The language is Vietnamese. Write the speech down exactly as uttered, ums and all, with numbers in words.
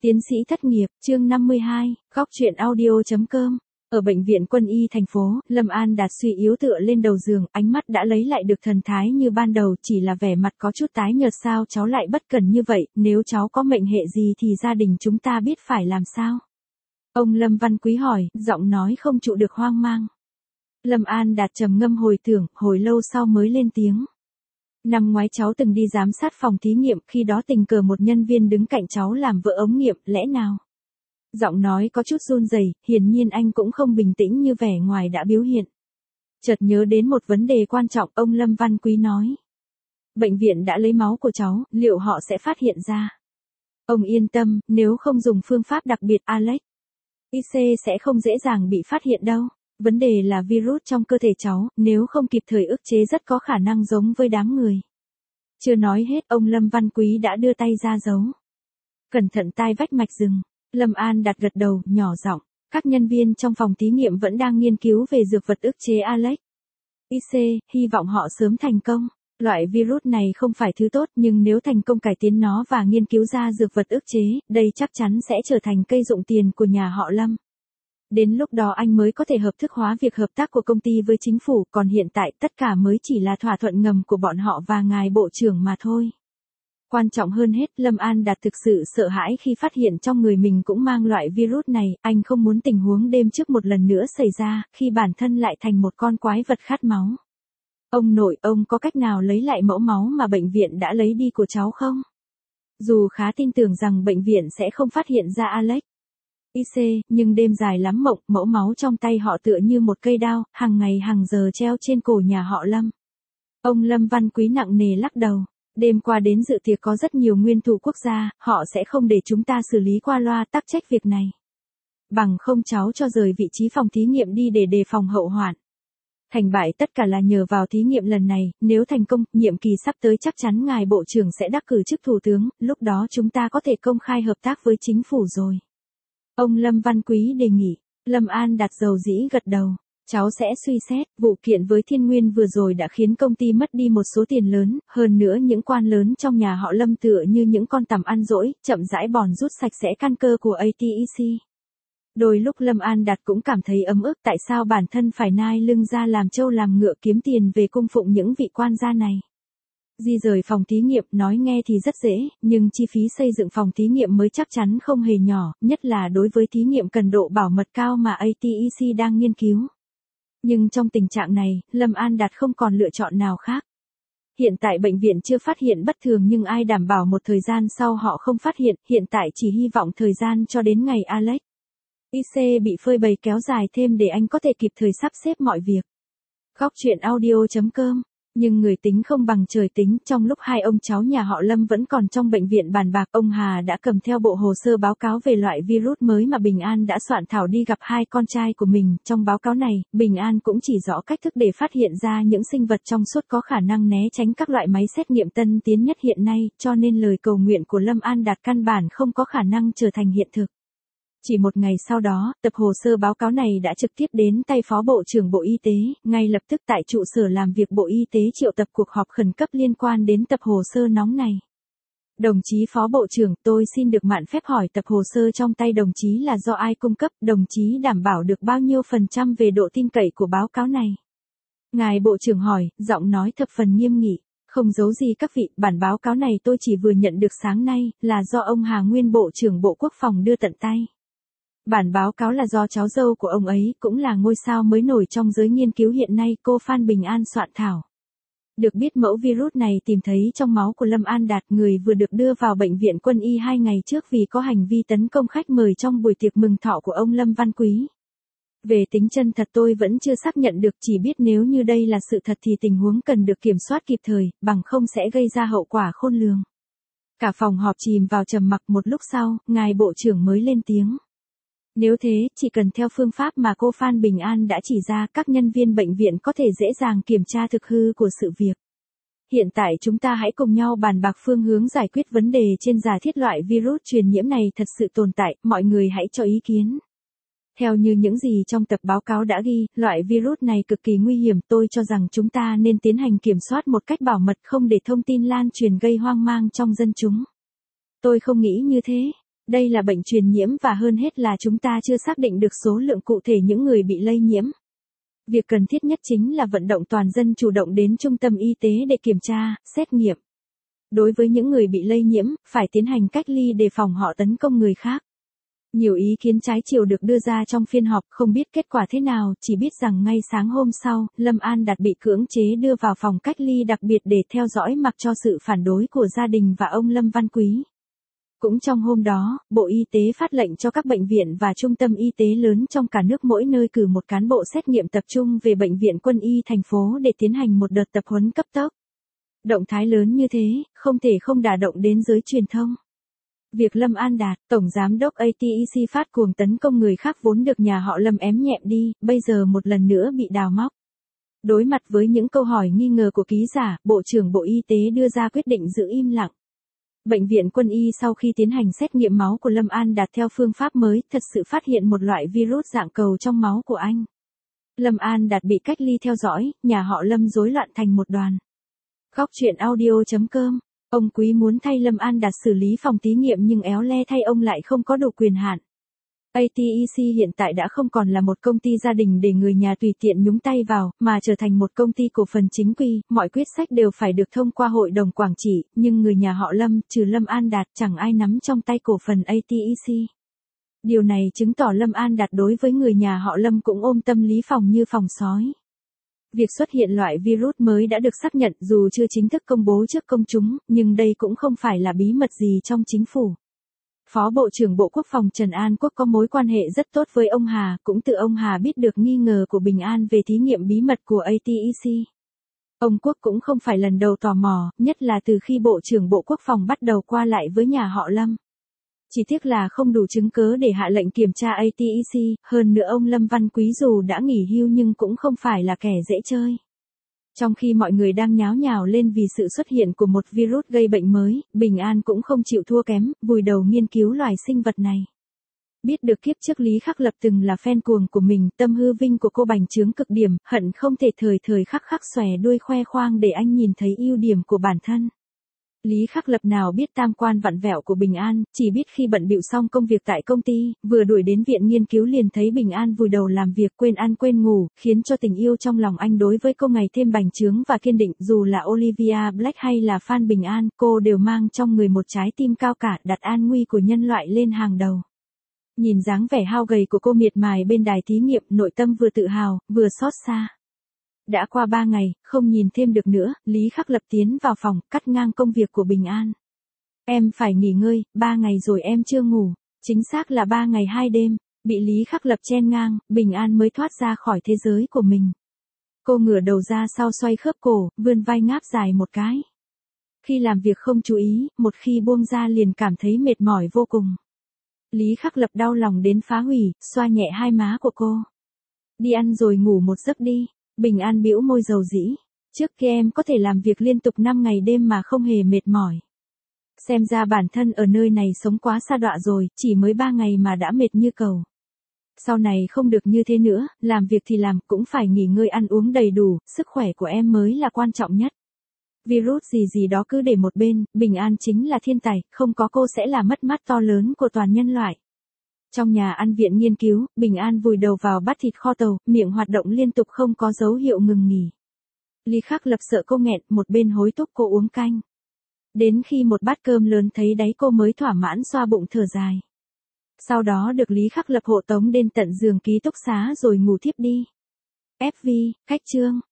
Tiến sĩ thất nghiệp, chương năm mươi hai, góc truyện audio.com. Ở bệnh viện Quân y thành phố, Lâm An Đạt suy yếu tựa lên đầu giường, ánh mắt đã lấy lại được thần thái như ban đầu, chỉ là vẻ mặt có chút tái nhợt. Sao cháu lại bất cần như vậy, nếu cháu có mệnh hệ gì thì gia đình chúng ta biết phải làm sao? Ông Lâm Văn Quý hỏi, giọng nói không trụ được hoang mang. Lâm An Đạt trầm ngâm hồi tưởng, hồi lâu sau mới lên tiếng. Năm ngoái cháu từng đi giám sát phòng thí nghiệm, khi đó tình cờ một nhân viên đứng cạnh cháu làm vỡ ống nghiệm, lẽ nào? Giọng nói có chút run rẩy, hiển nhiên anh cũng không bình tĩnh như vẻ ngoài đã biểu hiện. Chợt nhớ đến một vấn đề quan trọng, ông Lâm Văn Quý nói. Bệnh viện đã lấy máu của cháu, liệu họ sẽ phát hiện ra? Ông yên tâm, nếu không dùng phương pháp đặc biệt Alex, i xê sẽ không dễ dàng bị phát hiện đâu. Vấn đề là virus trong cơ thể cháu, nếu không kịp thời ức chế rất có khả năng giống với đám người. Chưa nói hết, ông Lâm Văn Quý đã đưa tay ra giấu. Cẩn thận tai vách mạch rừng. Lâm An đặt gật đầu, nhỏ giọng. Các nhân viên trong phòng thí nghiệm vẫn đang nghiên cứu về dược vật ức chế Alex. i xê, hy vọng họ sớm thành công. Loại virus này không phải thứ tốt, nhưng nếu thành công cải tiến nó và nghiên cứu ra dược vật ức chế, đây chắc chắn sẽ trở thành cây dụng tiền của nhà họ Lâm. Đến lúc đó anh mới có thể hợp thức hóa việc hợp tác của công ty với chính phủ, còn hiện tại tất cả mới chỉ là thỏa thuận ngầm của bọn họ và ngài bộ trưởng mà thôi. Quan trọng hơn hết, Lâm An Đạt thực sự sợ hãi khi phát hiện trong người mình cũng mang loại virus này, anh không muốn tình huống đêm trước một lần nữa xảy ra, khi bản thân lại thành một con quái vật khát máu. Ông nội, ông có cách nào lấy lại mẫu máu mà bệnh viện đã lấy đi của cháu không? Dù khá tin tưởng rằng bệnh viện sẽ không phát hiện ra Alex, i xê, nhưng đêm dài lắm mộng, mẫu máu trong tay họ tựa như một cây đao, hàng ngày hàng giờ treo trên cổ nhà họ Lâm. Ông Lâm Văn Quý nặng nề lắc đầu. Đêm qua đến dự tiệc có rất nhiều nguyên thủ quốc gia, họ sẽ không để chúng ta xử lý qua loa tắc trách việc này. Bằng không cháu cho rời vị trí phòng thí nghiệm đi để đề phòng hậu hoạn. Thành bại tất cả là nhờ vào thí nghiệm lần này, nếu thành công, nhiệm kỳ sắp tới chắc chắn ngài bộ trưởng sẽ đắc cử chức thủ tướng, lúc đó chúng ta có thể công khai hợp tác với chính phủ rồi. Ông Lâm Văn Quý đề nghị. Lâm An Đạt dầu dĩ gật đầu. Cháu sẽ suy xét, vụ kiện với Thiên Nguyên vừa rồi đã khiến công ty mất đi một số tiền lớn, hơn nữa những quan lớn trong nhà họ Lâm tựa như những con tằm ăn dỗi, chậm rãi bòn rút sạch sẽ căn cơ của a tê e xê. Đôi lúc Lâm An Đạt cũng cảm thấy ấm ức tại sao bản thân phải nai lưng ra làm trâu làm ngựa kiếm tiền về cung phụng những vị quan gia này. Di rời phòng thí nghiệm nói nghe thì rất dễ, nhưng chi phí xây dựng phòng thí nghiệm mới chắc chắn không hề nhỏ, nhất là đối với thí nghiệm cần độ bảo mật cao mà a tê e xê đang nghiên cứu. Nhưng trong tình trạng này, Lâm An Đạt không còn lựa chọn nào khác. Hiện tại bệnh viện chưa phát hiện bất thường nhưng ai đảm bảo một thời gian sau họ không phát hiện, hiện tại chỉ hy vọng thời gian cho đến ngày Alex, i xê bị phơi bày kéo dài thêm để anh có thể kịp thời sắp xếp mọi việc. Góc truyện audio.com. Nhưng người tính không bằng trời tính, trong lúc hai ông cháu nhà họ Lâm vẫn còn trong bệnh viện bàn bạc, ông Hà đã cầm theo bộ hồ sơ báo cáo về loại virus mới mà Bình An đã soạn thảo đi gặp hai con trai của mình. Trong báo cáo này, Bình An cũng chỉ rõ cách thức để phát hiện ra những sinh vật trong suốt có khả năng né tránh các loại máy xét nghiệm tân tiến nhất hiện nay, cho nên lời cầu nguyện của Lâm An Đạt căn bản không có khả năng trở thành hiện thực. Chỉ một ngày sau đó, tập hồ sơ báo cáo này đã trực tiếp đến tay Phó Bộ trưởng Bộ Y tế, ngay lập tức tại trụ sở làm việc Bộ Y tế triệu tập cuộc họp khẩn cấp liên quan đến tập hồ sơ nóng này. Đồng chí Phó Bộ trưởng, tôi xin được mạn phép hỏi tập hồ sơ trong tay đồng chí là do ai cung cấp, đồng chí đảm bảo được bao nhiêu phần trăm về độ tin cậy của báo cáo này? Ngài Bộ trưởng hỏi, giọng nói thập phần nghiêm nghị. Không giấu gì các vị, bản báo cáo này tôi chỉ vừa nhận được sáng nay, là do ông Hà Nguyên Bộ trưởng Bộ Quốc phòng đưa tận tay. Bản báo cáo là do cháu dâu của ông ấy, cũng là ngôi sao mới nổi trong giới nghiên cứu hiện nay, cô Phan Bình An soạn thảo. Được biết mẫu virus này tìm thấy trong máu của Lâm An Đạt, người vừa được đưa vào bệnh viện Quân y hai ngày trước vì có hành vi tấn công khách mời trong buổi tiệc mừng thọ của ông Lâm Văn Quý. Về tính chân thật tôi vẫn chưa xác nhận được, chỉ biết nếu như đây là sự thật thì tình huống cần được kiểm soát kịp thời, bằng không sẽ gây ra hậu quả khôn lường. Cả phòng họp chìm vào trầm mặc, một lúc sau, ngài bộ trưởng mới lên tiếng. Nếu thế, chỉ cần theo phương pháp mà cô Phan Bình An đã chỉ ra, các nhân viên bệnh viện có thể dễ dàng kiểm tra thực hư của sự việc. Hiện tại chúng ta hãy cùng nhau bàn bạc phương hướng giải quyết vấn đề trên giả thiết loại virus truyền nhiễm này thật sự tồn tại, mọi người hãy cho ý kiến. Theo như những gì trong tập báo cáo đã ghi, loại virus này cực kỳ nguy hiểm, tôi cho rằng chúng ta nên tiến hành kiểm soát một cách bảo mật không để thông tin lan truyền gây hoang mang trong dân chúng. Tôi không nghĩ như thế. Đây là bệnh truyền nhiễm và hơn hết là chúng ta chưa xác định được số lượng cụ thể những người bị lây nhiễm. Việc cần thiết nhất chính là vận động toàn dân chủ động đến trung tâm y tế để kiểm tra, xét nghiệm. Đối với những người bị lây nhiễm, phải tiến hành cách ly để phòng họ tấn công người khác. Nhiều ý kiến trái chiều được đưa ra trong phiên họp, không biết kết quả thế nào, chỉ biết rằng ngay sáng hôm sau, Lâm An Đạt bị cưỡng chế đưa vào phòng cách ly đặc biệt để theo dõi mặc cho sự phản đối của gia đình và ông Lâm Văn Quý. Cũng trong hôm đó, Bộ Y tế phát lệnh cho các bệnh viện và trung tâm y tế lớn trong cả nước mỗi nơi cử một cán bộ xét nghiệm tập trung về Bệnh viện Quân y thành phố để tiến hành một đợt tập huấn cấp tốc. Động thái lớn như thế, không thể không đả động đến giới truyền thông. Việc Lâm An Đạt, Tổng Giám đốc a tê e xê phát cuồng tấn công người khác vốn được nhà họ Lâm ém nhẹm đi, bây giờ một lần nữa bị đào móc. Đối mặt với những câu hỏi nghi ngờ của ký giả, Bộ trưởng Bộ Y tế đưa ra quyết định giữ im lặng. Bệnh viện Quân y sau khi tiến hành xét nghiệm máu của Lâm An Đạt theo phương pháp mới, thật sự phát hiện một loại virus dạng cầu trong máu của anh. Lâm An Đạt bị cách ly theo dõi, nhà họ Lâm rối loạn thành một đoàn. Góc chuyện audio chấm com. Ông Quý muốn thay Lâm An Đạt xử lý phòng thí nghiệm nhưng éo le thay ông lại không có đủ quyền hạn. a tê e xê hiện tại đã không còn là một công ty gia đình để người nhà tùy tiện nhúng tay vào, mà trở thành một công ty cổ phần chính quy, mọi quyết sách đều phải được thông qua hội đồng quản trị, nhưng người nhà họ Lâm, trừ Lâm An Đạt, chẳng ai nắm trong tay cổ phần a tê e xê. Điều này chứng tỏ Lâm An Đạt đối với người nhà họ Lâm cũng ôm tâm lý phòng như phòng sói. Việc xuất hiện loại virus mới đã được xác nhận dù chưa chính thức công bố trước công chúng, nhưng đây cũng không phải là bí mật gì trong chính phủ. Phó Bộ trưởng Bộ Quốc phòng Trần An Quốc có mối quan hệ rất tốt với ông Hà, cũng từ ông Hà biết được nghi ngờ của Bình An về thí nghiệm bí mật của a tê e xê. Ông Quốc cũng không phải lần đầu tò mò, nhất là từ khi Bộ trưởng Bộ Quốc phòng bắt đầu qua lại với nhà họ Lâm. Chỉ tiếc là không đủ chứng cớ để hạ lệnh kiểm tra a tê e xê, hơn nữa ông Lâm Văn Quý dù đã nghỉ hưu nhưng cũng không phải là kẻ dễ chơi. Trong khi mọi người đang nháo nhào lên vì sự xuất hiện của một virus gây bệnh mới, Bình An cũng không chịu thua kém, vùi đầu nghiên cứu loài sinh vật này. Biết được kiếp trước Lý Khắc Lập từng là fan cuồng của mình, tâm hư vinh của cô bành trướng cực điểm, hận không thể thời thời khắc khắc xòe đuôi khoe khoang để anh nhìn thấy ưu điểm của bản thân. Lý Khắc Lập nào biết tam quan vặn vẹo của Bình An, chỉ biết khi bận bịu xong công việc tại công ty, vừa đuổi đến viện nghiên cứu liền thấy Bình An vùi đầu làm việc quên ăn quên ngủ, khiến cho tình yêu trong lòng anh đối với cô ngày thêm bành trướng và kiên định. Dù là Olivia Black hay là fan Bình An, cô đều mang trong người một trái tim cao cả, đặt an nguy của nhân loại lên hàng đầu. Nhìn dáng vẻ hao gầy của cô miệt mài bên đài thí nghiệm, nội tâm vừa tự hào, vừa xót xa. Đã qua ba ngày, không nhìn thêm được nữa, Lý Khắc Lập tiến vào phòng, cắt ngang công việc của Bình An. Em phải nghỉ ngơi, ba ngày rồi em chưa ngủ. Chính xác là ba ngày hai đêm, bị Lý Khắc Lập chen ngang, Bình An mới thoát ra khỏi thế giới của mình. Cô ngửa đầu ra sau xoay khớp cổ, vươn vai ngáp dài một cái. Khi làm việc không chú ý, một khi buông ra liền cảm thấy mệt mỏi vô cùng. Lý Khắc Lập đau lòng đến phá hủy, xoa nhẹ hai má của cô. Đi ăn rồi ngủ một giấc đi. Bình An bĩu môi dầu dĩ. Trước kia em có thể làm việc liên tục năm ngày đêm mà không hề mệt mỏi. Xem ra bản thân ở nơi này sống quá sa đọa rồi, chỉ mới ba ngày mà đã mệt như cầu. Sau này không được như thế nữa, làm việc thì làm, cũng phải nghỉ ngơi ăn uống đầy đủ, sức khỏe của em mới là quan trọng nhất. Virus gì gì đó cứ để một bên, Bình An chính là thiên tài, không có cô sẽ là mất mát to lớn của toàn nhân loại. Trong nhà ăn viện nghiên cứu, Bình An vùi đầu vào bát thịt kho tàu, miệng hoạt động liên tục không có dấu hiệu ngừng nghỉ. Lý Khắc Lập sợ cô nghẹn, một bên hối thúc cô uống canh. Đến khi một bát cơm lớn thấy đáy cô mới thỏa mãn xoa bụng thở dài. Sau đó được Lý Khắc Lập hộ tống đến tận giường ký túc xá rồi ngủ thiếp đi. ép vê, khách trương.